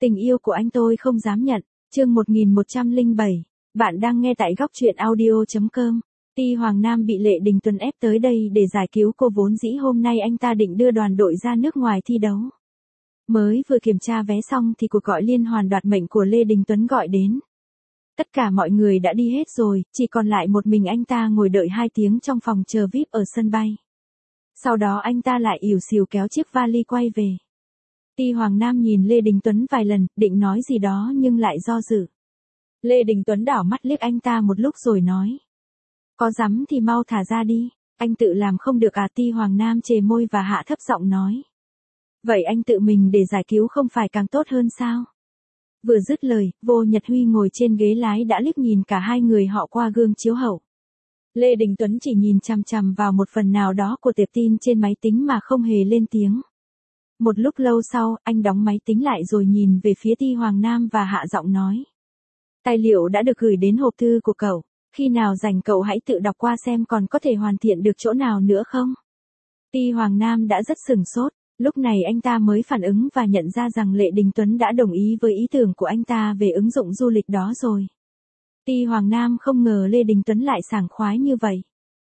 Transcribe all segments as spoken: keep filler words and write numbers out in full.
Tình yêu của anh tôi không dám nhận. Chương một nghìn một trăm lẻ bảy. Bạn đang nghe tại góc truyện audio chấm com. Ti Hoàng Nam bị Lệ Đình Tuấn ép tới đây để giải cứu cô, vốn dĩ hôm nay anh ta định đưa đoàn đội ra nước ngoài thi đấu. Mới vừa kiểm tra vé xong thì cuộc gọi liên hoàn đoạt mệnh của Lê Đình Tuấn gọi đến. Tất cả mọi người đã đi hết rồi, chỉ còn lại một mình anh ta ngồi đợi hai tiếng trong phòng chờ vi ai pi ở sân bay. Sau đó anh ta lại ỉu xìu kéo chiếc vali quay về. Ti Hoàng Nam nhìn Lê Đình Tuấn vài lần, định nói gì đó nhưng lại do dự. Lê Đình Tuấn đảo mắt liếc anh ta một lúc rồi nói. Có dám thì mau thả ra đi, anh tự làm không được à? Ti Hoàng Nam chề môi và hạ thấp giọng nói. Vậy anh tự mình để giải cứu không phải càng tốt hơn sao? Vừa dứt lời, Vô Nhật Huy ngồi trên ghế lái đã liếc nhìn cả hai người họ qua gương chiếu hậu. Lê Đình Tuấn chỉ nhìn chằm chằm vào một phần nào đó của tệp tin trên máy tính mà không hề lên tiếng. Một lúc lâu sau, anh đóng máy tính lại rồi nhìn về phía Ti Hoàng Nam và hạ giọng nói. Tài liệu đã được gửi đến hộp thư của cậu, khi nào rảnh cậu hãy tự đọc qua xem còn có thể hoàn thiện được chỗ nào nữa không? Ti Hoàng Nam đã rất sửng sốt, lúc này anh ta mới phản ứng và nhận ra rằng Lệ Đình Tuấn đã đồng ý với ý tưởng của anh ta về ứng dụng du lịch đó rồi. Ti Hoàng Nam không ngờ Lê Đình Tuấn lại sảng khoái như vậy.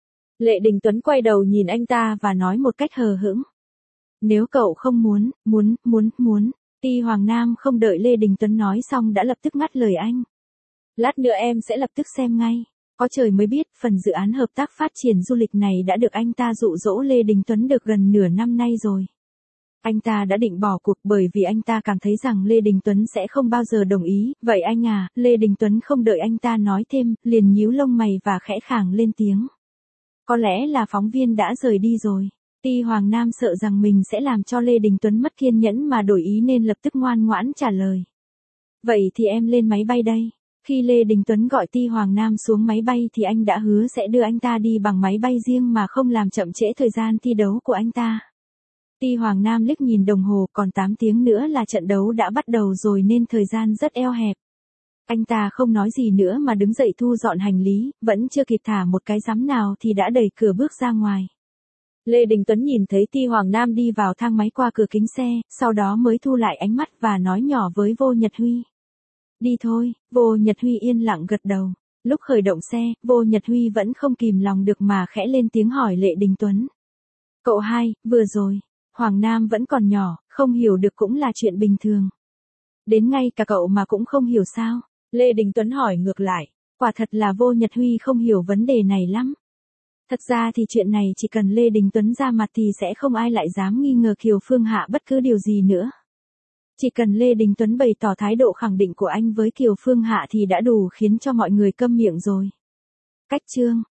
Lệ Đình Tuấn quay đầu nhìn anh ta và nói một cách hờ hững. Nếu cậu không muốn, muốn, muốn, muốn. Ti Hoàng Nam không đợi Lê Đình Tuấn nói xong đã lập tức ngắt lời anh. Lát nữa em sẽ lập tức xem ngay. Có trời mới biết, phần dự án hợp tác phát triển du lịch này đã được anh ta dụ dỗ Lê Đình Tuấn được gần nửa năm nay rồi. Anh ta đã định bỏ cuộc bởi vì anh ta cảm thấy rằng Lê Đình Tuấn sẽ không bao giờ đồng ý. Vậy anh à? Lê Đình Tuấn không đợi anh ta nói thêm, liền nhíu lông mày và khẽ khàng lên tiếng. Có lẽ là phóng viên đã rời đi rồi. Ti Hoàng Nam sợ rằng mình sẽ làm cho Lê Đình Tuấn mất kiên nhẫn mà đổi ý nên lập tức ngoan ngoãn trả lời. Vậy thì em lên máy bay đây. Khi Lê Đình Tuấn gọi Ti Hoàng Nam xuống máy bay thì anh đã hứa sẽ đưa anh ta đi bằng máy bay riêng mà không làm chậm trễ thời gian thi đấu của anh ta. Ti Hoàng Nam liếc nhìn đồng hồ, còn tám tiếng nữa là trận đấu đã bắt đầu rồi nên thời gian rất eo hẹp. Anh ta không nói gì nữa mà đứng dậy thu dọn hành lý, vẫn chưa kịp thả một cái dám nào thì đã đẩy cửa bước ra ngoài. Lê Đình Tuấn nhìn thấy Ti Hoàng Nam đi vào thang máy qua cửa kính xe, sau đó mới thu lại ánh mắt và nói nhỏ với Vô Nhật Huy. Đi thôi. Vô Nhật Huy yên lặng gật đầu. Lúc khởi động xe, Vô Nhật Huy vẫn không kìm lòng được mà khẽ lên tiếng hỏi Lệ Đình Tuấn. Cậu hai, vừa rồi, Hoàng Nam vẫn còn nhỏ, không hiểu được cũng là chuyện bình thường. Đến ngay cả cậu mà cũng không hiểu sao? Lê Đình Tuấn hỏi ngược lại. Quả thật là Vô Nhật Huy không hiểu vấn đề này lắm. Thật ra thì chuyện này chỉ cần Lê Đình Tuấn ra mặt thì sẽ không ai lại dám nghi ngờ Kiều Phương Hạ bất cứ điều gì nữa. Chỉ cần Lê Đình Tuấn bày tỏ thái độ khẳng định của anh với Kiều Phương Hạ thì đã đủ khiến cho mọi người câm miệng rồi. Cách chương